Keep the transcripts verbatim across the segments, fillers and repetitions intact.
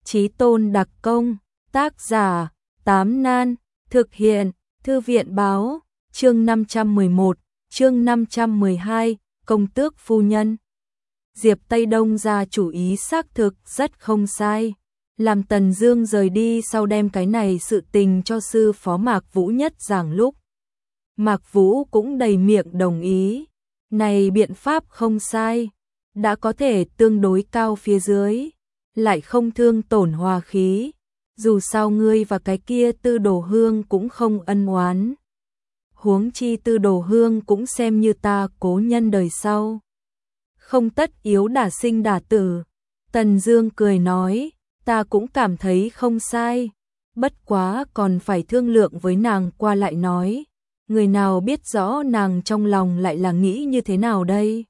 Chí tôn đặc công, tác giả, Tám Nan, thực hiện, Thư viện báo, chương năm trăm mười một, chương năm trăm mười hai, công tước phu nhân. Diệp Tây Đông ra chủ ý xác thực rất không sai. Làm Tần Dương rời đi sau đem cái này sự tình cho sư phó Mạc Vũ Nhất giảng lúc. Mạc Vũ cũng đầy miệng đồng ý. Này biện pháp không sai, đã có thể tương đối cao phía dưới, lại không thương tổn hòa khí. Dù sao ngươi và cái kia Tư Đồ Hương cũng không ân oán. Huống chi Tư Đồ Hương cũng xem như ta cố nhân đời sau. Không tất yếu đả sinh đả tử. Tần Dương cười nói, ta cũng cảm thấy không sai. Bất quá còn phải thương lượng với nàng qua lại nói. Người nào biết rõ nàng trong lòng lại là nghĩ như thế nào đây?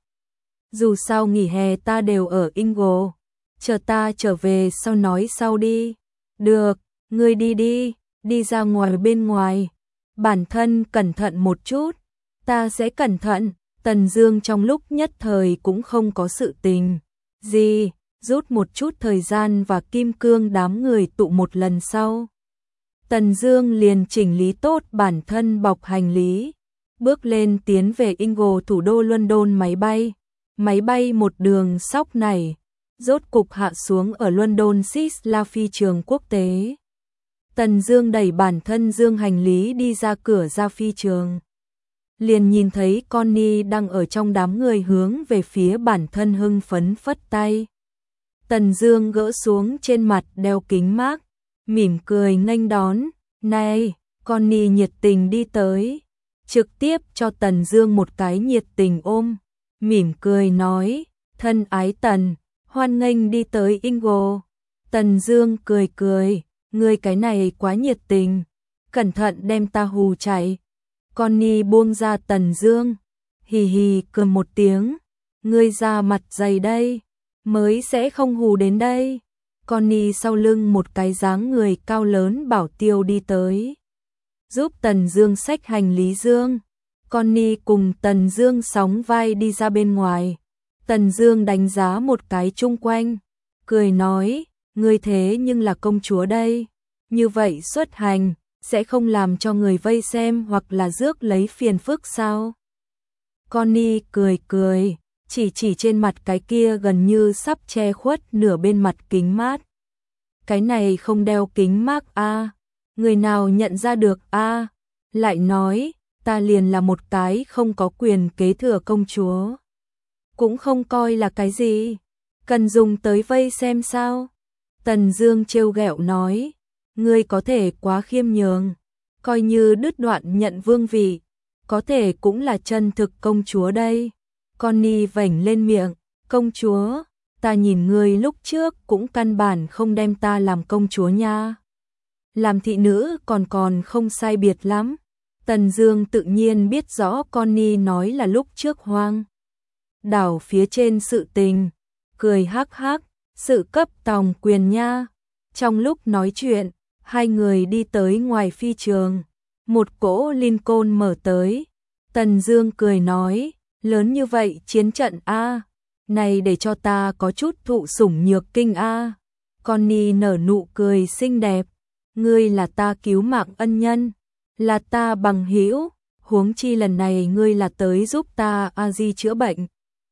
Dù sao nghỉ hè ta đều ở Ingo. Chờ ta trở về sau nói sau đi. Được, ngươi đi đi, đi ra ngoài bên ngoài. Bản thân cẩn thận một chút. Ta sẽ cẩn thận. Tần Dương trong lúc nhất thời cũng không có sự tình gì, rút một chút thời gian và kim cương đám người tụ một lần sau. Tần Dương liền chỉnh lý tốt bản thân bọc hành lý, bước lên tiến về Ingo thủ đô London máy bay. Máy bay một đường sóc này, rốt cục hạ xuống ở London Sixla phi trường quốc tế. Tần Dương đẩy bản thân dương hành lý đi ra cửa ra phi trường. Liền nhìn thấy Connie đang ở trong đám người hướng về phía bản thân hưng phấn phất tay. Tần Dương gỡ xuống trên mặt đeo kính mác, mỉm cười nghênh đón. Này, Connie nhiệt tình đi tới, trực tiếp cho Tần Dương một cái nhiệt tình ôm, mỉm cười nói, thân ái Tần, hoan nghênh đi tới Ingo. Tần Dương cười cười, ngươi cái này quá nhiệt tình, cẩn thận đem ta hù chạy. Connie buông ra Tần Dương, hì hì cười một tiếng, ngươi ra mặt dày đây, mới sẽ không hù đến đây. Connie sau lưng một cái dáng người cao lớn bảo tiêu đi tới, giúp Tần Dương xách hành lý dương. Connie cùng Tần Dương sóng vai đi ra bên ngoài. Tần Dương đánh giá một cái chung quanh, cười nói, ngươi thế nhưng là công chúa đây, như vậy xuất hành sẽ không làm cho người vây xem hoặc là rước lấy phiền phức sao? Connie cười cười, chỉ chỉ trên mặt cái kia gần như sắp che khuất nửa bên mặt kính mát. Cái này không đeo kính mát a, à? Người nào nhận ra được a? À? Lại nói, ta liền là một cái không có quyền kế thừa công chúa, cũng không coi là cái gì, cần dùng tới vây xem sao? Tần Dương trêu ghẹo nói, ngươi có thể quá khiêm nhường, coi như đứt đoạn nhận vương vị, có thể cũng là chân thực công chúa đây. Connie vểnh lên miệng, công chúa, ta nhìn ngươi lúc trước cũng căn bản không đem ta làm công chúa nha. Làm thị nữ còn còn không sai biệt lắm. Tần Dương tự nhiên biết rõ Connie nói là lúc trước hoang đảo phía trên sự tình, cười hắc hắc, sự cấp tòng quyền nha. Trong lúc nói chuyện, hai người đi tới ngoài phi trường, một cỗ Lincoln mở tới. Tần Dương cười nói, lớn như vậy chiến trận a, này để cho ta có chút thụ sủng nhược kinh a. Connie nở nụ cười xinh đẹp, ngươi là ta cứu mạng ân nhân, là ta bằng hữu, huống chi lần này ngươi là tới giúp ta a di chữa bệnh,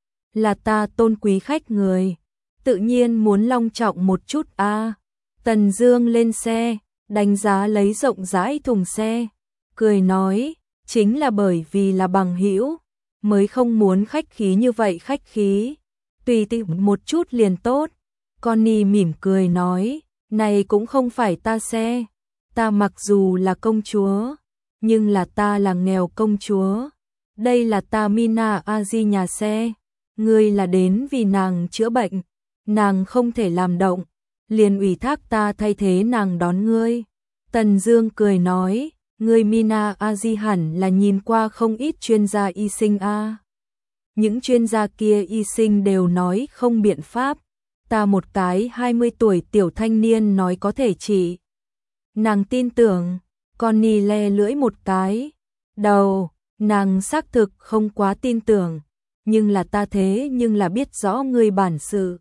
là ta tôn quý khách người, tự nhiên muốn long trọng một chút a. Tần Dương lên xe, đánh giá lấy rộng rãi thùng xe, cười nói, chính là bởi vì là bằng hữu, mới không muốn khách khí như vậy khách khí, tùy tiện một chút liền tốt. Connie mỉm cười nói, này cũng không phải ta xe, ta mặc dù là công chúa, nhưng là ta là nghèo công chúa, đây là ta Mina Aji nhà xe, ngươi là đến vì nàng chữa bệnh, nàng không thể làm động, liền ủy thác ta thay thế nàng đón ngươi. Tần Dương cười nói, ngươi Mina Aji hẳn là nhìn qua không ít chuyên gia y sinh a. Những chuyên gia kia y sinh đều nói không biện pháp, ta một cái hai mươi tuổi tiểu thanh niên nói có thể trị. Nàng tin tưởng. Connie le lưỡi một cái, đầu, nàng xác thực không quá tin tưởng, nhưng là ta thế nhưng là biết rõ ngươi bản sự,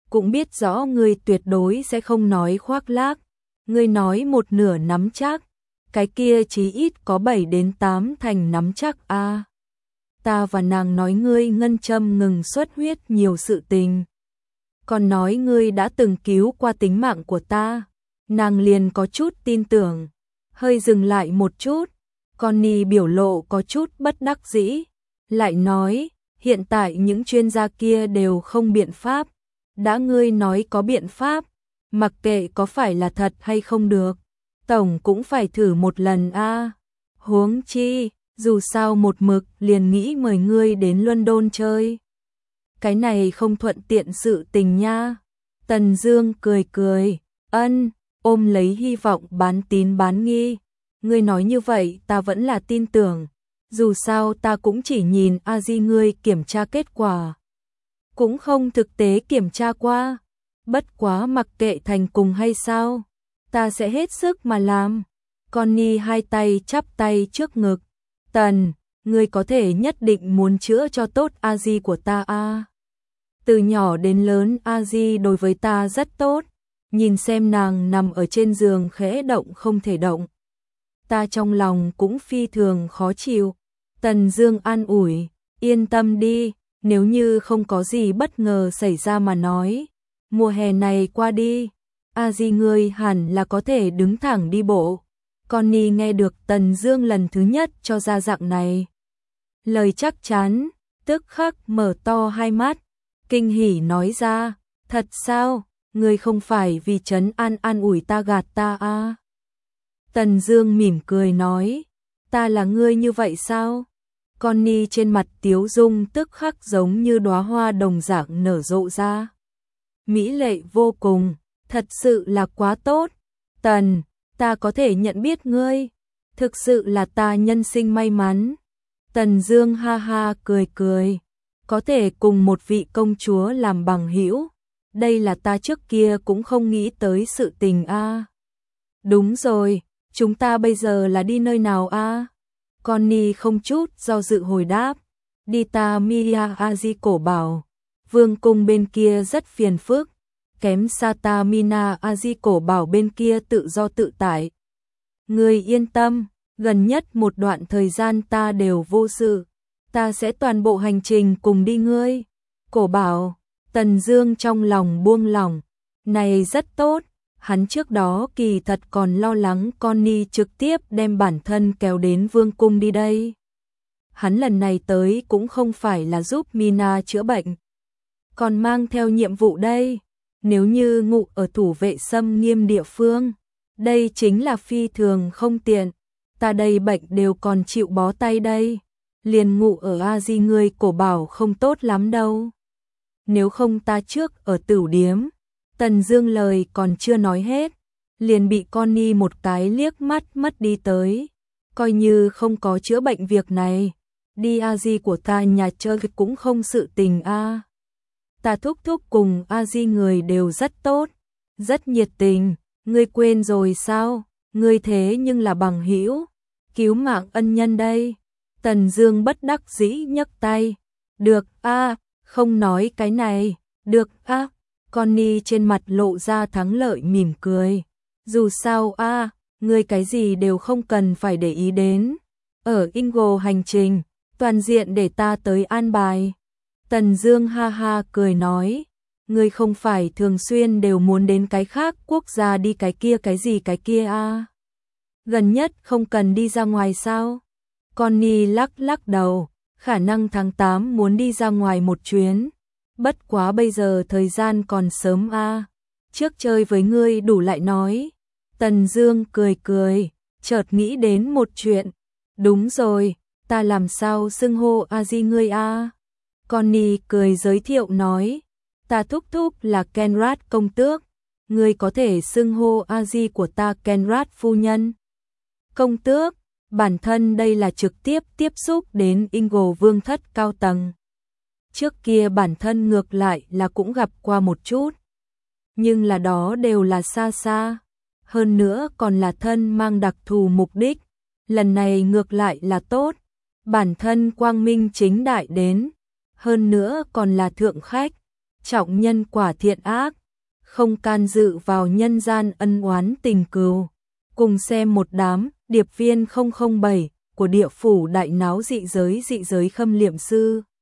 cũng biết rõ ngươi tuyệt đối sẽ không nói khoác lác, ngươi nói một nửa nắm chắc, cái kia chí ít có bảy đến tám thành nắm chắc a. Ta và nàng nói ngươi ngân châm ngừng xuất huyết nhiều sự tình, còn nói ngươi đã từng cứu qua tính mạng của ta, nàng liền có chút tin tưởng, hơi dừng lại một chút, Connie biểu lộ có chút bất đắc dĩ, lại nói, hiện tại những chuyên gia kia đều không biện pháp, đã ngươi nói có biện pháp, mặc kệ có phải là thật hay không được, tổng cũng phải thử một lần a. Huống chi, dù sao một mực liền nghĩ mời ngươi đến London chơi. Cái này không thuận tiện sự tình nha. Tần Dương cười cười, ân, ôm lấy hy vọng bán tín bán nghi. Ngươi nói như vậy ta vẫn là tin tưởng, dù sao ta cũng chỉ nhìn a di ngươi kiểm tra kết quả, cũng không thực tế kiểm tra qua, bất quá mặc kệ thành cùng hay sao, ta sẽ hết sức mà làm. Connie hai tay chắp tay trước ngực, Tần, ngươi có thể nhất định muốn chữa cho tốt a di của ta a. À. Từ nhỏ đến lớn a di đối với ta rất tốt, nhìn xem nàng nằm ở trên giường khẽ động không thể động, ta trong lòng cũng phi thường khó chịu. Tần Dương an ủi, yên tâm đi, nếu như không có gì bất ngờ xảy ra mà nói, mùa hè này qua đi, a di ngươi hẳn là có thể đứng thẳng đi bộ. Connie nghe được Tần Dương lần thứ nhất cho ra dạng này lời chắc chắn, tức khắc mở to hai mắt, kinh hỉ nói ra, thật sao, ngươi không phải vì trấn an an ủi ta gạt ta à? Tần Dương mỉm cười nói, ta là ngươi như vậy sao? Connie trên mặt tiếu dung tức khắc giống như đóa hoa đồng dạng nở rộ ra. Mỹ lệ vô cùng, thật sự là quá tốt. Tần, ta có thể nhận biết ngươi, thực sự là ta nhân sinh may mắn. Tần Dương ha ha cười cười, có thể cùng một vị công chúa làm bằng hữu, đây là ta trước kia cũng không nghĩ tới sự tình a. À. Đúng rồi, chúng ta bây giờ là đi nơi nào a? À? Connie không chút do dự hồi đáp, đi Tamia Aji cổ bảo, vương cung bên kia rất phiền phức, kém xa Tamina Aji cổ bảo bên kia tự do tự tại. Ngươi yên tâm, gần nhất một đoạn thời gian ta đều vô sự, ta sẽ toàn bộ hành trình cùng đi ngươi. Cổ bảo, Tần Dương trong lòng buông lỏng, này rất tốt. Hắn trước đó kỳ thật còn lo lắng Connie trực tiếp đem bản thân kéo đến vương cung đi đây. Hắn lần này tới cũng không phải là giúp Mina chữa bệnh, còn mang theo nhiệm vụ đây. Nếu như ngủ ở thủ vệ xâm nghiêm địa phương, đây chính là phi thường không tiện. Ta đây bệnh đều còn chịu bó tay đây, liền ngủ ở a di ngươi cổ bảo không tốt lắm đâu. Nếu không ta trước ở tửu điếm. Tần Dương lời còn chưa nói hết, liền bị Connie một cái liếc mắt mất đi tới, coi như không có chữa bệnh việc này, đi a di của ta nhà chơi cũng không sự tình a. À. Ta thúc thúc cùng a di người đều rất tốt, rất nhiệt tình, ngươi quên rồi sao? Ngươi thế nhưng là bằng hữu, cứu mạng ân nhân đây. Tần Dương bất đắc dĩ nhấc tay, được a, à, không nói cái này, được a. À. Connie trên mặt lộ ra thắng lợi mỉm cười. Dù sao a, à, ngươi cái gì đều không cần phải để ý đến. Ở Ingo hành trình, toàn diện để ta tới an bài. Tần Dương ha ha cười nói, ngươi không phải thường xuyên đều muốn đến cái khác quốc gia đi cái kia cái gì cái kia a. À? Gần nhất không cần đi ra ngoài sao? Connie lắc lắc đầu, khả năng tháng tám muốn đi ra ngoài một chuyến. Bất quá bây giờ thời gian còn sớm a, à. Trước chơi với ngươi đủ lại nói. Tần Dương cười cười, chợt nghĩ đến một chuyện. Đúng rồi, ta làm sao xưng hô a di ngươi a? À? Connie cười giới thiệu nói, ta thúc thúc là Kenrat công tước, ngươi có thể xưng hô a di của ta Kenrat phu nhân. Công tước, bản thân đây là trực tiếp tiếp xúc đến Ingo vương thất cao tầng. Trước kia bản thân ngược lại là cũng gặp qua một chút, nhưng là đó đều là xa xa, hơn nữa còn là thân mang đặc thù mục đích, lần này ngược lại là tốt, bản thân quang minh chính đại đến, hơn nữa còn là thượng khách, trọng nhân quả thiện ác, không can dự vào nhân gian ân oán tình cừu. Cùng xem một đám điệp viên không không bảy của địa phủ đại náo dị giới dị giới Khâm Liệm Sư.